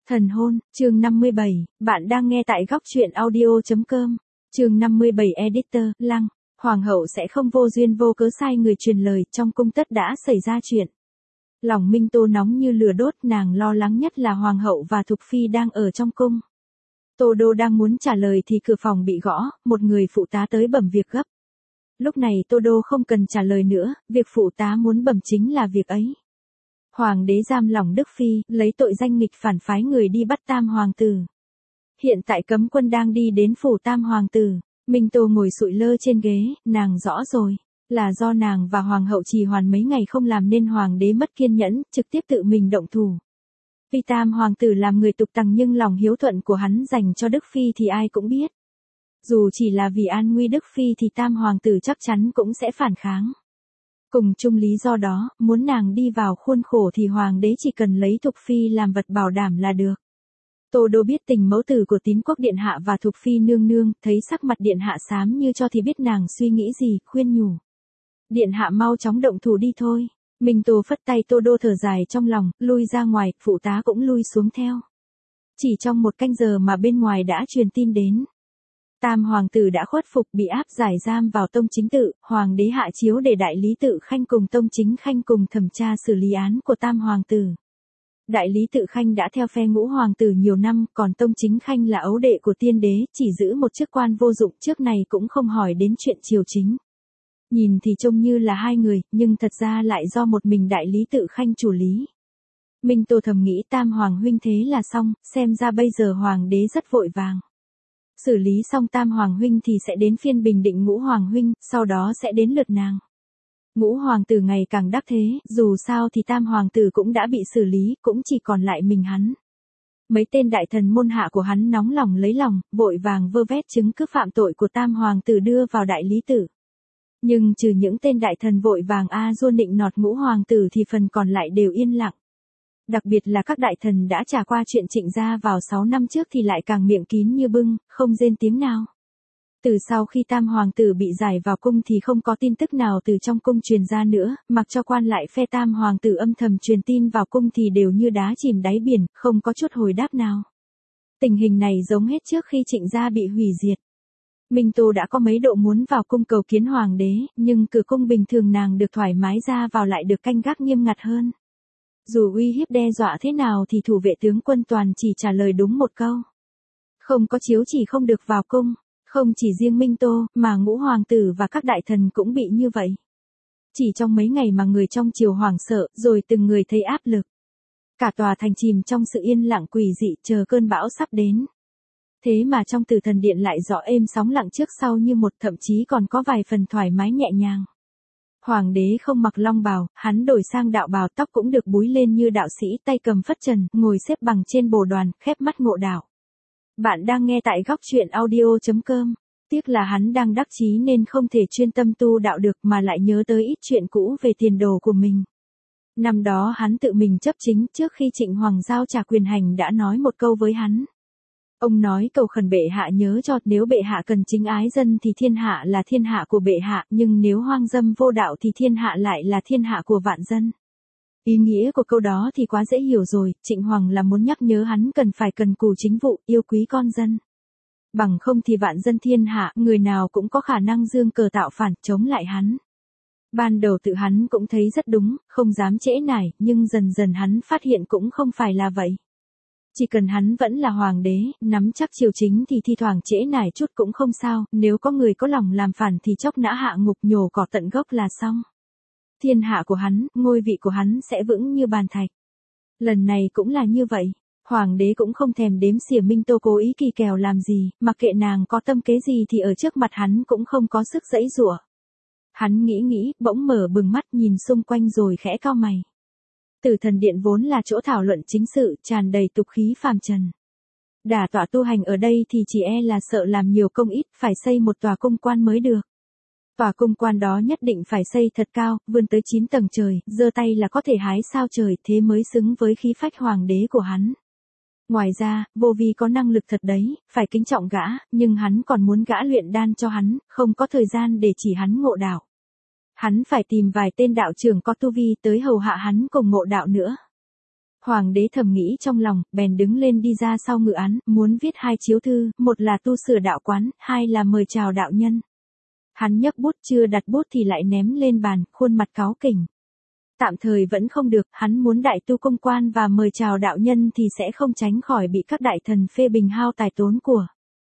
Thần hôn, chương 57, bạn đang nghe tại góc truyện audio.com. Chương 57 Editor, Lăng, Hoàng hậu sẽ không vô duyên vô cớ sai người truyền lời, trong cung tất đã xảy ra chuyện. Lòng Minh Tô nóng như lửa đốt, nàng lo lắng nhất là Hoàng hậu và Thục Phi đang ở trong cung. Tô Đô đang muốn trả lời thì cửa phòng bị gõ, một người phụ tá tới bẩm việc gấp. Lúc này Tô Đô không cần trả lời nữa, việc phụ tá muốn bẩm chính là việc ấy. Hoàng đế giam lỏng Đức Phi, lấy tội danh nghịch phản phái người đi bắt Tam Hoàng tử. Hiện tại cấm quân đang đi đến phủ Tam Hoàng tử. Minh Tô ngồi sụi lơ trên ghế, nàng rõ rồi. Là do nàng và Hoàng hậu trì hoãn mấy ngày không làm nên Hoàng đế mất kiên nhẫn, trực tiếp tự mình động thủ. Vì Tam Hoàng tử làm người tục tằng nhưng lòng hiếu thuận của hắn dành cho Đức Phi thì ai cũng biết. Dù chỉ là vì an nguy Đức Phi thì Tam Hoàng tử chắc chắn cũng sẽ phản kháng. Cùng chung lý do đó, muốn nàng đi vào khuôn khổ thì Hoàng đế chỉ cần lấy Thục Phi làm vật bảo đảm là được. Tô Đô biết tình mẫu tử của Tín Quốc Điện Hạ và Thục Phi nương nương, thấy sắc mặt Điện Hạ xám như cho thì biết nàng suy nghĩ gì, khuyên nhủ. Điện Hạ mau chóng động thủ đi thôi. Minh Tô phất tay, Tô Đô thở dài trong lòng, lui ra ngoài, phụ tá cũng lui xuống theo. Chỉ trong một canh giờ mà bên ngoài đã truyền tin đến. Tam Hoàng tử đã khuất phục, bị áp giải giam vào Tông Chính Tự, Hoàng đế hạ chiếu để Đại Lý Tự Khanh cùng Tông Chính Khanh cùng thẩm tra xử lý án của Tam Hoàng tử. Đại Lý Tự Khanh đã theo phe Ngũ Hoàng tử nhiều năm, còn Tông Chính Khanh là ấu đệ của tiên đế, chỉ giữ một chức quan vô dụng trước này cũng không hỏi đến chuyện triều chính. Nhìn thì trông như là hai người, nhưng thật ra lại do một mình Đại Lý Tự Khanh chủ lý. Minh Tô thầm nghĩ Tam Hoàng huynh thế là xong, xem ra bây giờ Hoàng đế rất vội vàng. Xử lý xong Tam Hoàng huynh thì sẽ đến phiên bình định Ngũ Hoàng huynh, sau đó sẽ đến lượt nàng. Ngũ Hoàng tử ngày càng đắc thế, dù sao thì Tam Hoàng tử cũng đã bị xử lý, cũng chỉ còn lại mình hắn. Mấy tên đại thần môn hạ của hắn nóng lòng lấy lòng, vội vàng vơ vét chứng cứ phạm tội của Tam Hoàng tử đưa vào Đại Lý Tự. Nhưng trừ những tên đại thần vội vàng dua nịnh nọt Ngũ Hoàng tử thì phần còn lại đều yên lặng. Đặc biệt là các đại thần đã trải qua chuyện Trịnh gia vào 6 năm trước thì lại càng miệng kín như bưng, không rên tiếng nào. Từ sau khi Tam Hoàng tử bị giải vào cung thì không có tin tức nào từ trong cung truyền ra nữa, mặc cho quan lại phe Tam Hoàng tử âm thầm truyền tin vào cung thì đều như đá chìm đáy biển, không có chút hồi đáp nào. Tình hình này giống hết trước khi Trịnh gia bị hủy diệt. Minh Tô đã có mấy độ muốn vào cung cầu kiến Hoàng đế, nhưng cửa cung bình thường nàng được thoải mái ra vào lại được canh gác nghiêm ngặt hơn. Dù uy hiếp đe dọa thế nào thì thủ vệ tướng quân toàn chỉ trả lời đúng một câu. Không có chiếu chỉ không được vào cung, không chỉ riêng Minh Tô, mà Ngũ Hoàng tử và các đại thần cũng bị như vậy. Chỉ trong mấy ngày mà người trong triều hoảng sợ, rồi từng người thấy áp lực. Cả tòa thành chìm trong sự yên lặng quỷ dị chờ cơn bão sắp đến. Thế mà trong Tử Thần Điện lại rõ êm sóng lặng trước sau như một, thậm chí còn có vài phần thoải mái nhẹ nhàng. Hoàng đế không mặc long bào, hắn đổi sang đạo bào, tóc cũng được búi lên như đạo sĩ, tay cầm phất trần, ngồi xếp bằng trên bồ đoàn, khép mắt ngộ đạo. Bạn đang nghe tại góc truyện audio.com. Tiếc là hắn đang đắc chí nên không thể chuyên tâm tu đạo được mà lại nhớ tới ít chuyện cũ về tiền đồ của mình. Năm đó hắn tự mình chấp chính trước khi Trịnh Hoàng giao trả quyền hành đã nói một câu với hắn. Ông nói cầu khẩn bệ hạ nhớ cho, nếu bệ hạ cần chính ái dân thì thiên hạ là thiên hạ của bệ hạ, nhưng nếu hoang dâm vô đạo thì thiên hạ lại là thiên hạ của vạn dân. Ý nghĩa của câu đó thì quá dễ hiểu rồi, Trịnh Hoàng là muốn nhắc nhớ hắn cần phải cần cù chính vụ, yêu quý con dân. Bằng không thì vạn dân thiên hạ, người nào cũng có khả năng giương cờ tạo phản, chống lại hắn. Ban đầu tự hắn cũng thấy rất đúng, không dám trễ nải, nhưng dần dần hắn phát hiện cũng không phải là vậy. Chỉ cần hắn vẫn là hoàng đế, nắm chắc triều chính thì thi thoảng trễ nải chút cũng không sao, nếu có người có lòng làm phản thì chốc nã hạ ngục nhổ cỏ tận gốc là xong. Thiên hạ của hắn, ngôi vị của hắn sẽ vững như bàn thạch. Lần này cũng là như vậy, hoàng đế cũng không thèm đếm xỉa Minh Tô cố ý kỳ kèo làm gì, mặc kệ nàng có tâm kế gì thì ở trước mặt hắn cũng không có sức giãy giụa. Hắn nghĩ, bỗng mở bừng mắt nhìn xung quanh rồi khẽ cau mày. Tử Thần Điện vốn là chỗ thảo luận chính sự, tràn đầy tục khí phàm trần. Đả tọa tu hành ở đây thì chỉ là sợ làm nhiều công ít, phải xây một tòa cung quan mới được. Tòa cung quan đó nhất định phải xây thật cao, vươn tới 9 tầng trời, giơ tay là có thể hái sao trời, thế mới xứng với khí phách hoàng đế của hắn. Ngoài ra, Vô Vi có năng lực thật đấy, phải kính trọng gã, nhưng hắn còn muốn gã luyện đan cho hắn, không có thời gian để chỉ hắn ngộ đạo. Hắn phải tìm vài tên đạo trưởng có tu vi tới hầu hạ hắn cùng ngộ đạo nữa. Hoàng đế thầm nghĩ trong lòng, bèn đứng lên đi ra sau ngự án, muốn viết 2 chiếu thư, một là tu sửa đạo quán, 2 là mời chào đạo nhân. Hắn nhấc bút chưa đặt bút thì lại ném lên bàn, khuôn mặt cáu kỉnh. Tạm thời vẫn không được, hắn muốn đại tu công quan và mời chào đạo nhân thì sẽ không tránh khỏi bị các đại thần phê bình hao tài tốn của.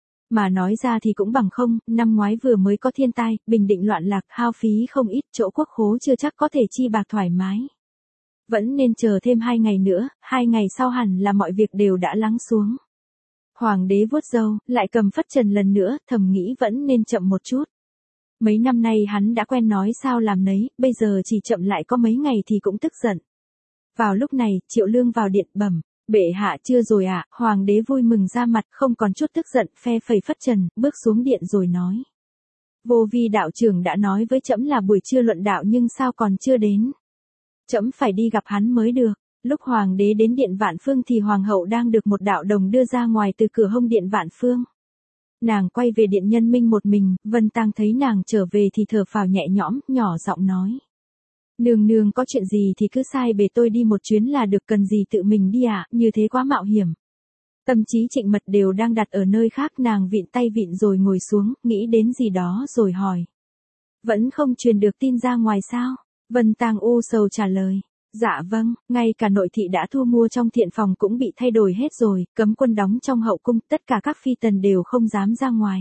Mà nói ra thì cũng bằng không, năm ngoái vừa mới có thiên tai, Bình Định loạn lạc, hao phí không ít, chỗ quốc khố chưa chắc có thể chi bạc thoải mái. Vẫn nên chờ thêm 2 ngày nữa, 2 ngày sau hẳn là mọi việc đều đã lắng xuống. Hoàng đế vuốt râu, lại cầm phất trần lần nữa, thầm nghĩ vẫn nên chậm một chút. Mấy năm nay hắn đã quen nói sao làm nấy, bây giờ chỉ chậm lại có mấy ngày thì cũng tức giận. Vào lúc này, Triệu Lương vào điện bẩm, bệ hạ chưa rồi ạ, hoàng đế vui mừng ra mặt, không còn chút tức giận, phe phẩy phất trần, bước xuống điện rồi nói. Vô Vi đạo trưởng đã nói với trẫm là buổi trưa luận đạo nhưng sao còn chưa đến. Trẫm phải đi gặp hắn mới được. Lúc hoàng đế đến điện Vạn Phương thì hoàng hậu đang được một đạo đồng đưa ra ngoài từ cửa hông điện Vạn Phương. Nàng quay về điện Nhân Minh một mình, Vân Tang thấy nàng trở về thì thở phào nhẹ nhõm, nhỏ giọng nói. Nương nương có chuyện gì thì cứ sai bề tôi đi một chuyến là được, cần gì tự mình đi ạ, như thế quá mạo hiểm. Tâm trí Trịnh Mật đều đang đặt ở nơi khác, nàng vịn tay vịn rồi ngồi xuống, nghĩ đến gì đó rồi hỏi. Vẫn không truyền được tin ra ngoài sao? Vân Tang u sầu trả lời. Dạ vâng, ngay cả nội thị đã thu mua trong thiện phòng cũng bị thay đổi hết rồi, cấm quân đóng trong hậu cung, tất cả các phi tần đều không dám ra ngoài.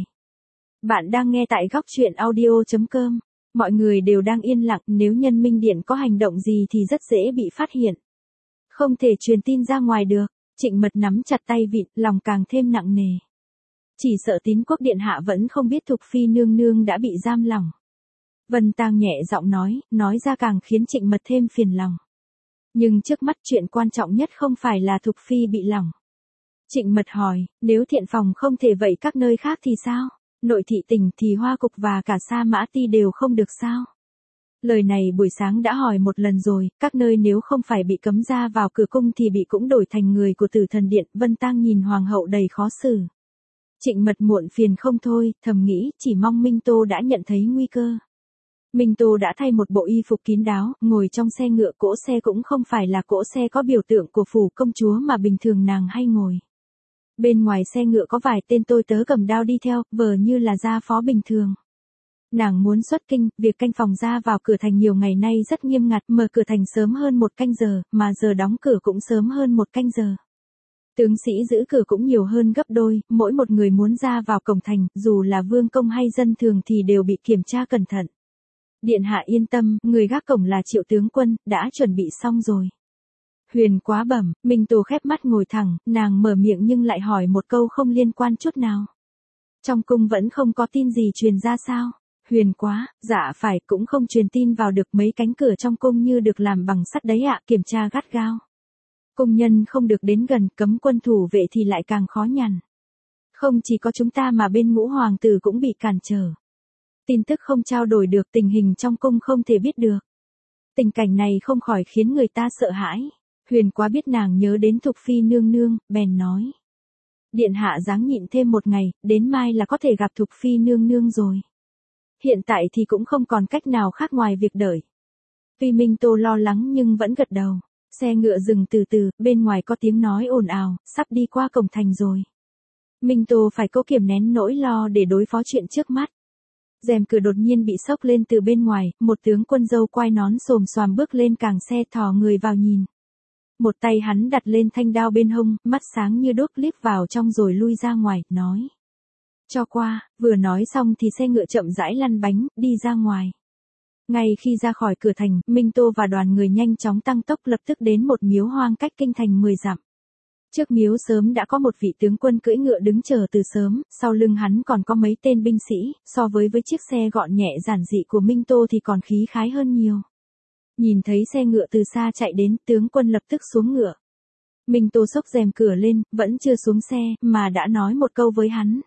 Bạn đang nghe tại góc truyện audio.com. Mọi người đều đang yên lặng, nếu Nhân Minh Điện có hành động gì thì rất dễ bị phát hiện. Không thể truyền tin ra ngoài được. Trịnh Mật nắm chặt tay vịn, lòng càng thêm nặng nề. Chỉ sợ Tín Quốc điện hạ vẫn không biết Thục Phi nương nương đã bị giam lỏng. Vân Tang nhẹ giọng nói ra càng khiến Trịnh Mật thêm phiền lòng. Nhưng trước mắt chuyện quan trọng nhất không phải là Thục Phi bị lỏng. Trịnh Mật hỏi, nếu thiện phòng không thể vậy các nơi khác thì sao? Nội thị tỉnh thì Hoa Cục và cả Sa Mã Ti đều không được sao? Lời này buổi sáng đã hỏi một lần rồi, các nơi nếu không phải bị cấm ra vào cửa cung thì bị cũng đổi thành người của Tử Thần Điện. Vân Tang nhìn hoàng hậu đầy khó xử. Trịnh Mật muộn phiền không thôi, thầm nghĩ, chỉ mong Minh Tô đã nhận thấy nguy cơ. Minh Tô đã thay một bộ y phục kín đáo, ngồi trong xe ngựa, cỗ xe cũng không phải là cỗ xe có biểu tượng của phủ công chúa mà bình thường nàng hay ngồi. Bên ngoài xe ngựa có vài tên tôi tớ cầm đao đi theo, vờ như là gia phó bình thường. Nàng muốn xuất kinh, việc canh phòng ra vào cửa thành nhiều ngày nay rất nghiêm ngặt, mở cửa thành sớm hơn 1 canh giờ, mà giờ đóng cửa cũng sớm hơn 1 canh giờ. Tướng sĩ giữ cửa cũng nhiều hơn gấp đôi, mỗi một người muốn ra vào cổng thành, dù là vương công hay dân thường thì đều bị kiểm tra cẩn thận. Điện hạ yên tâm, người gác cổng là Triệu tướng quân, đã chuẩn bị xong rồi. Huyền Quá bẩm, Minh Tô khép mắt ngồi thẳng, nàng mở miệng nhưng lại hỏi một câu không liên quan chút nào. Trong cung vẫn không có tin gì truyền ra sao? Huyền Quá, dạ phải, cũng không truyền tin vào được, mấy cánh cửa trong cung như được làm bằng sắt đấy ạ, kiểm tra gắt gao. Cung nhân không được đến gần, cấm quân thủ vệ thì lại càng khó nhằn. Không chỉ có chúng ta mà bên Ngũ hoàng tử cũng bị cản trở. Tin tức không trao đổi được, tình hình trong cung không thể biết được. Tình cảnh này không khỏi khiến người ta sợ hãi. Huyền Quá biết nàng nhớ đến Thục Phi nương nương, bèn nói. Điện hạ ráng nhịn thêm 1 ngày, đến mai là có thể gặp Thục Phi nương nương rồi. Hiện tại thì cũng không còn cách nào khác ngoài việc đợi. Tuy Minh Tô lo lắng nhưng vẫn gật đầu. Xe ngựa dừng từ từ, bên ngoài có tiếng nói ồn ào, sắp đi qua cổng thành rồi. Minh Tô phải cố kiềm nén nỗi lo để đối phó chuyện trước mắt. Rèm cửa đột nhiên bị xốc lên từ bên ngoài, một tướng quân râu quai nón xồm xoàm bước lên càng xe, thò người vào nhìn. Một tay hắn đặt lên thanh đao bên hông, mắt sáng như đuốc liếc vào trong rồi lui ra ngoài, nói. Cho qua, vừa nói xong thì xe ngựa chậm rãi lăn bánh, đi ra ngoài. Ngay khi ra khỏi cửa thành, Minh Tô và đoàn người nhanh chóng tăng tốc lập tức đến một miếu hoang cách kinh thành 10 dặm. Trước miếu sớm đã có một vị tướng quân cưỡi ngựa đứng chờ từ sớm, sau lưng hắn còn có mấy tên binh sĩ, so với chiếc xe gọn nhẹ giản dị của Minh Tô thì còn khí khái hơn nhiều. Nhìn thấy xe ngựa từ xa chạy đến, tướng quân lập tức xuống ngựa. Minh Tô xốc rèm cửa lên, vẫn chưa xuống xe, mà đã nói một câu với hắn.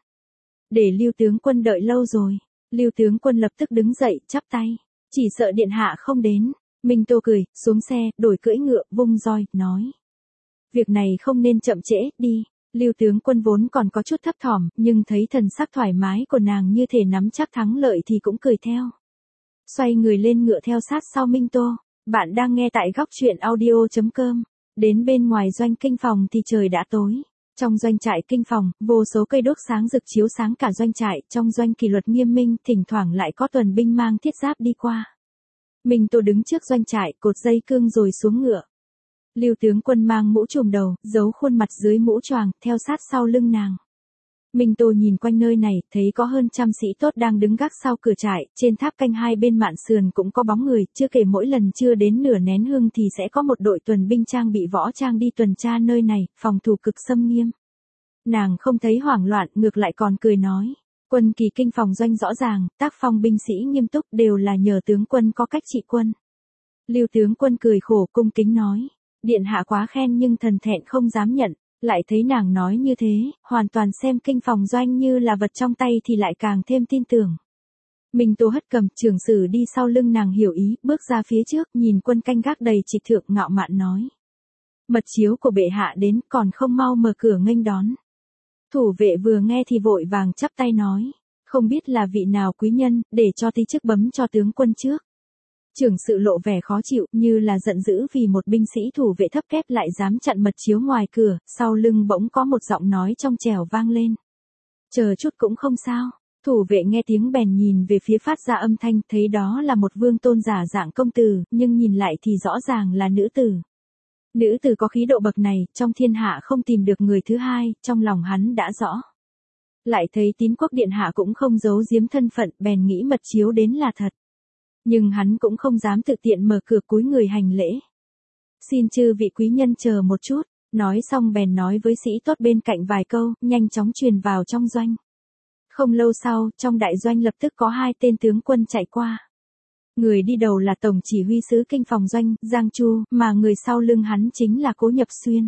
Để Lưu tướng quân đợi lâu rồi. Lưu tướng quân lập tức đứng dậy, chắp tay. Chỉ sợ điện hạ không đến. Minh Tô cười, xuống xe, đổi cưỡi ngựa, vung roi, nói. Việc này không nên chậm trễ, đi. Lưu tướng quân vốn còn có chút thấp thỏm, nhưng thấy thần sắc thoải mái của nàng như thể nắm chắc thắng lợi thì cũng cười theo. Xoay người lên ngựa theo sát sau Minh Tô. Bạn đang nghe tại góc truyện audio.com. Đến bên ngoài doanh kinh phòng thì trời đã tối. Trong doanh trại kinh phòng, vô số cây đốt sáng rực chiếu sáng cả doanh trại, trong doanh kỷ luật nghiêm minh, thỉnh thoảng lại có tuần binh mang thiết giáp đi qua. Minh Tô đứng trước doanh trại, cột dây cương rồi xuống ngựa. Lưu tướng quân mang mũ trùm đầu, giấu khuôn mặt dưới mũ choàng, theo sát sau lưng nàng. Minh Tô nhìn quanh nơi này, thấy có hơn trăm sĩ tốt đang đứng gác sau cửa trại, trên tháp canh hai bên mạn sườn cũng có bóng người, chưa kể mỗi lần chưa đến nửa nén hương thì sẽ có một đội tuần binh trang bị võ trang đi tuần tra nơi này, phòng thủ cực xâm nghiêm. Nàng không thấy hoảng loạn, ngược lại còn cười nói, quân kỳ kinh phòng doanh rõ ràng, tác phong binh sĩ nghiêm túc đều là nhờ tướng quân có cách trị quân. Lưu tướng quân cười khổ cung kính nói, điện hạ quá khen nhưng thần thẹn không dám nhận. Lại thấy nàng nói như thế, hoàn toàn xem kinh phòng doanh như là vật trong tay thì lại càng thêm tin tưởng. Minh Tô hất cầm, trưởng sử đi sau lưng nàng hiểu ý, bước ra phía trước, nhìn quân canh gác đầy trịch thượng ngạo mạn nói. Mật chiếu của bệ hạ đến, còn không mau mở cửa nghênh đón. Thủ vệ vừa nghe thì vội vàng chắp tay nói, không biết là vị nào quý nhân, để cho tí chức bấm cho tướng quân trước. Trưởng sự lộ vẻ khó chịu, như là giận dữ vì một binh sĩ thủ vệ thấp kép lại dám chặn mật chiếu ngoài cửa, sau lưng bỗng có một giọng nói trong trẻo vang lên. Chờ chút cũng không sao. Thủ vệ nghe tiếng bèn nhìn về phía phát ra âm thanh, thấy đó là một vương tôn giả dạng công tử, nhưng nhìn lại thì rõ ràng là nữ tử. Nữ tử có khí độ bậc này, trong thiên hạ không tìm được người thứ hai, trong lòng hắn đã rõ. Lại thấy Tín Quốc điện hạ cũng không giấu giếm thân phận, bèn nghĩ mật chiếu đến là thật. Nhưng hắn cũng không dám tự tiện mở cửa cúi người hành lễ. Xin chư vị quý nhân chờ một chút, nói xong bèn nói với sĩ tốt bên cạnh vài câu, nhanh chóng truyền vào trong doanh. Không lâu sau, trong đại doanh lập tức có hai tên tướng quân chạy qua. Người đi đầu là tổng chỉ huy sứ kinh phòng doanh, Giang Chu, mà người sau lưng hắn chính là Cố Nhập Xuyên.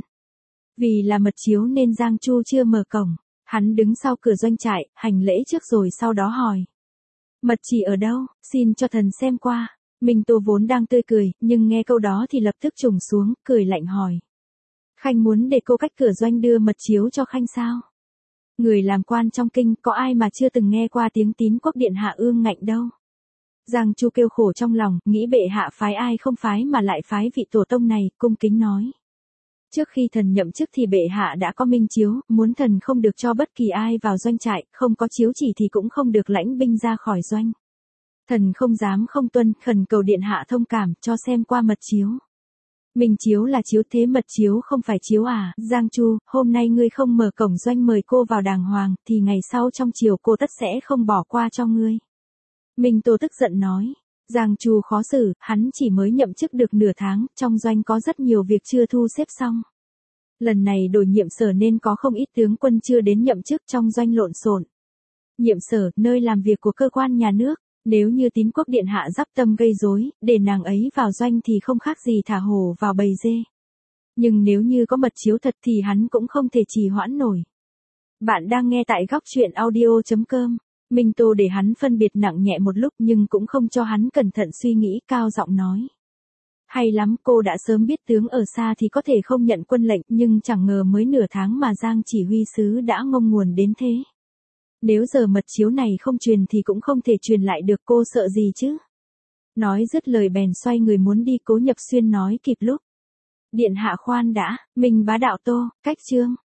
Vì là mật chiếu nên Giang Chu chưa mở cổng, hắn đứng sau cửa doanh trại, hành lễ trước rồi sau đó hỏi. Mật chỉ ở đâu, xin cho thần xem qua. Minh Tô vốn đang tươi cười, nhưng nghe câu đó thì lập tức trùng xuống, cười lạnh hỏi. Khanh muốn để cô cách cửa doanh đưa mật chiếu cho Khanh sao? Người làm quan trong kinh có ai mà chưa từng nghe qua tiếng Tín Quốc điện hạ ương ngạnh đâu. Giang Chu kêu khổ trong lòng, nghĩ bệ hạ phái ai không phái mà lại phái vị tổ tông này, cung kính nói. Trước khi thần nhậm chức thì bệ hạ đã có minh chiếu, muốn thần không được cho bất kỳ ai vào doanh trại, không có chiếu chỉ thì cũng không được lãnh binh ra khỏi doanh. Thần không dám không tuân, khẩn cầu điện hạ thông cảm, cho xem qua mật chiếu. Minh chiếu là chiếu thế mật chiếu không phải chiếu à, Giang Chu, hôm nay ngươi không mở cổng doanh mời cô vào đàng hoàng, thì ngày sau trong chiều cô tất sẽ không bỏ qua cho ngươi. Minh Tô tức giận nói. Giang Chu khó xử, hắn chỉ mới nhậm chức được nửa tháng, trong doanh có rất nhiều việc chưa thu xếp xong. Lần này đổi nhiệm sở nên có không ít tướng quân chưa đến nhậm chức trong doanh lộn xộn. Nhiệm sở, nơi làm việc của cơ quan nhà nước, nếu như Tín Quốc điện hạ dắp tâm gây rối, để nàng ấy vào doanh thì không khác gì thả hổ vào bầy dê. Nhưng nếu như có mật chiếu thật thì hắn cũng không thể trì hoãn nổi. Bạn đang nghe tại góc truyện audio.com. Minh Tô để hắn phân biệt nặng nhẹ một lúc nhưng cũng không cho hắn cẩn thận suy nghĩ, cao giọng nói. Hay lắm, cô đã sớm biết tướng ở xa thì có thể không nhận quân lệnh, nhưng chẳng ngờ mới nửa tháng mà Giang chỉ huy sứ đã ngông nguồn đến thế. Nếu giờ mật chiếu này không truyền thì cũng không thể truyền lại được, cô sợ gì chứ? Nói dứt lời bèn xoay người muốn đi. Cố Nhập Xuyên nói kịp lúc. Điện hạ khoan đã, mình bá đạo Tô, cách chương.